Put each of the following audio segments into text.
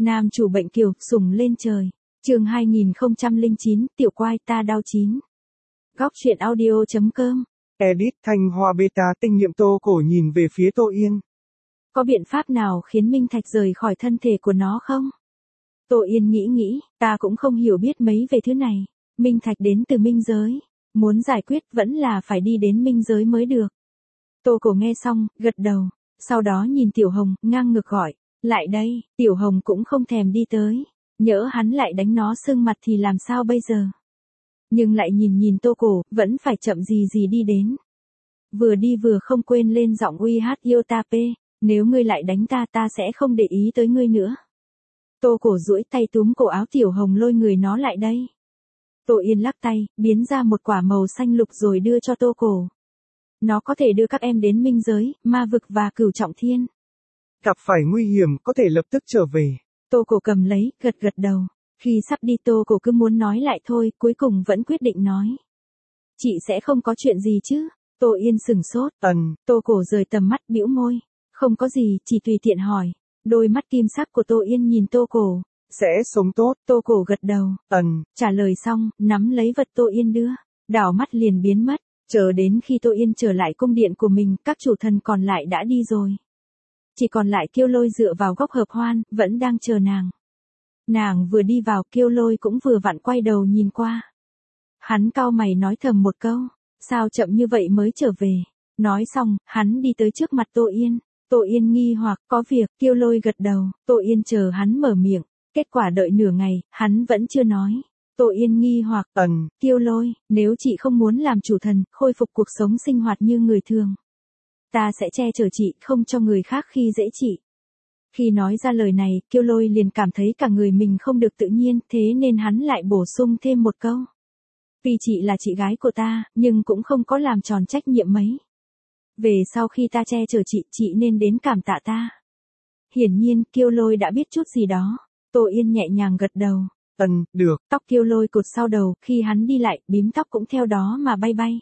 Nam chủ bệnh kiều, sủng lên trời. Chương 2009, tiểu quai ta đau chín. Góc truyện audio.com. Edit Thanh Hoa Beta tinh nhiệm Tô Cổ nhìn về phía Tô Yên. Có biện pháp nào khiến Minh Thạch rời khỏi thân thể của nó không? Tô Yên nghĩ, ta cũng không hiểu biết mấy về thứ này. Minh Thạch đến từ minh giới. Muốn giải quyết vẫn là phải đi đến minh giới mới được. Tô Cổ nghe xong, gật đầu. Sau đó nhìn Tiểu Hồng, ngang ngược gọi. Lại đây, Tiểu Hồng cũng không thèm đi tới. Nhỡ hắn lại đánh nó sưng mặt thì làm sao bây giờ? Nhưng lại nhìn Tô Cổ, vẫn phải chậm gì đi đến. Vừa đi vừa không quên lên giọng uy hát yêu ta p. Nếu ngươi lại đánh ta sẽ không để ý tới ngươi nữa. Tô Cổ duỗi tay túm cổ áo Tiểu Hồng lôi người nó lại đây. Tô Yên lắc tay, biến ra một quả màu xanh lục rồi đưa cho Tô Cổ. Nó có thể đưa các em đến minh giới, ma vực và cửu trọng thiên. Gặp phải nguy hiểm có thể lập tức trở về. Tô Cổ cầm lấy, gật đầu. Khi sắp đi Tô Cổ cứ muốn nói lại thôi, cuối cùng vẫn quyết định nói. Chị sẽ không có chuyện gì chứ? Tô Yên sửng sốt. Tô Cổ rời tầm mắt bĩu môi. Không có gì, chỉ tùy tiện hỏi. Đôi mắt kim sắc của Tô Yên nhìn Tô Cổ. Sẽ sống tốt. Tô Cổ gật đầu. Trả lời xong, nắm lấy vật Tô Yên đưa. Đảo mắt liền biến mất. Chờ đến khi Tô Yên trở lại cung điện của mình, các chủ thần còn lại đã đi rồi. Chỉ còn lại Kiêu Lôi dựa vào góc hợp hoan, vẫn đang chờ nàng. Nàng vừa đi vào, Kiêu Lôi cũng vừa vặn quay đầu nhìn qua. Hắn cau mày nói thầm một câu. Sao chậm như vậy mới trở về? Nói xong, hắn đi tới trước mặt Tô Yên. Tô Yên nghi hoặc có việc, Kiêu Lôi gật đầu. Tô Yên chờ hắn mở miệng. Kết quả đợi nửa ngày, hắn vẫn chưa nói. Tô Yên nghi hoặc, Kiêu Lôi, nếu chị không muốn làm chủ thần, khôi phục cuộc sống sinh hoạt như người thường. Ta sẽ che chở chị, không cho người khác khi dễ chị. Khi nói ra lời này, Kiêu Lôi liền cảm thấy cả người mình không được tự nhiên, thế nên hắn lại bổ sung thêm một câu. Vì chị là chị gái của ta, nhưng cũng không có làm tròn trách nhiệm mấy. Về sau khi ta che chở chị nên đến cảm tạ ta. Hiển nhiên, Kiêu Lôi đã biết chút gì đó. Tô Yên nhẹ nhàng gật đầu. Được. Tóc Kiêu Lôi cột sau đầu, khi hắn đi lại, bím tóc cũng theo đó mà bay.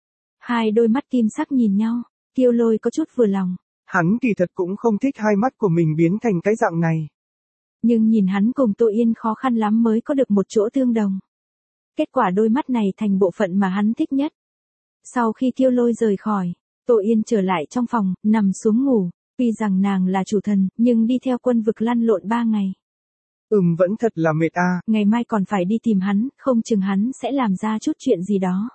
Hai đôi mắt kim sắc nhìn nhau, Kiêu Lôi có chút vừa lòng. Hắn kỳ thật cũng không thích hai mắt của mình biến thành cái dạng này. Nhưng nhìn hắn cùng Tô Yên khó khăn lắm mới có được một chỗ tương đồng. Kết quả đôi mắt này thành bộ phận mà hắn thích nhất. Sau khi Kiêu Lôi rời khỏi, Tô Yên trở lại trong phòng, nằm xuống ngủ. Tuy rằng nàng là chủ thần, nhưng đi theo quân vực lăn lộn 3 ngày. Vẫn thật là mệt à. Ngày mai còn phải đi tìm hắn, không chừng hắn sẽ làm ra chút chuyện gì đó.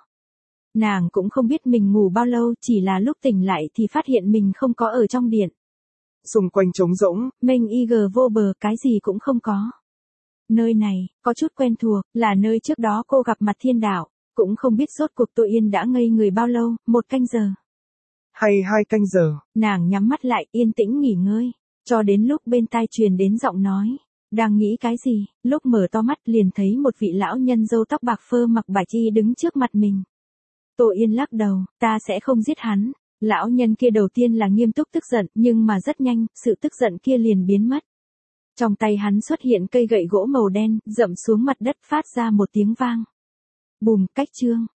Nàng cũng không biết mình ngủ bao lâu, chỉ là lúc tỉnh lại thì phát hiện mình không có ở trong điện. Xung quanh trống rỗng, mênh IG vô bờ, cái gì cũng không có. Nơi này, có chút quen thuộc, là nơi trước đó cô gặp mặt thiên đạo, cũng không biết rốt cuộc Tô Yên đã ngây người bao lâu, 1 canh giờ. Hay 2 canh giờ. Nàng nhắm mắt lại, yên tĩnh nghỉ ngơi, cho đến lúc bên tai truyền đến giọng nói. Đang nghĩ cái gì, lúc mở to mắt liền thấy một vị lão nhân râu tóc bạc phơ mặc bạch y đứng trước mặt mình. Tô Yên lắc đầu, ta sẽ không giết hắn. Lão nhân kia đầu tiên là nghiêm túc tức giận, nhưng mà rất nhanh, sự tức giận kia liền biến mất. Trong tay hắn xuất hiện cây gậy gỗ màu đen, dậm xuống mặt đất phát ra một tiếng vang. Bùm, cách chương.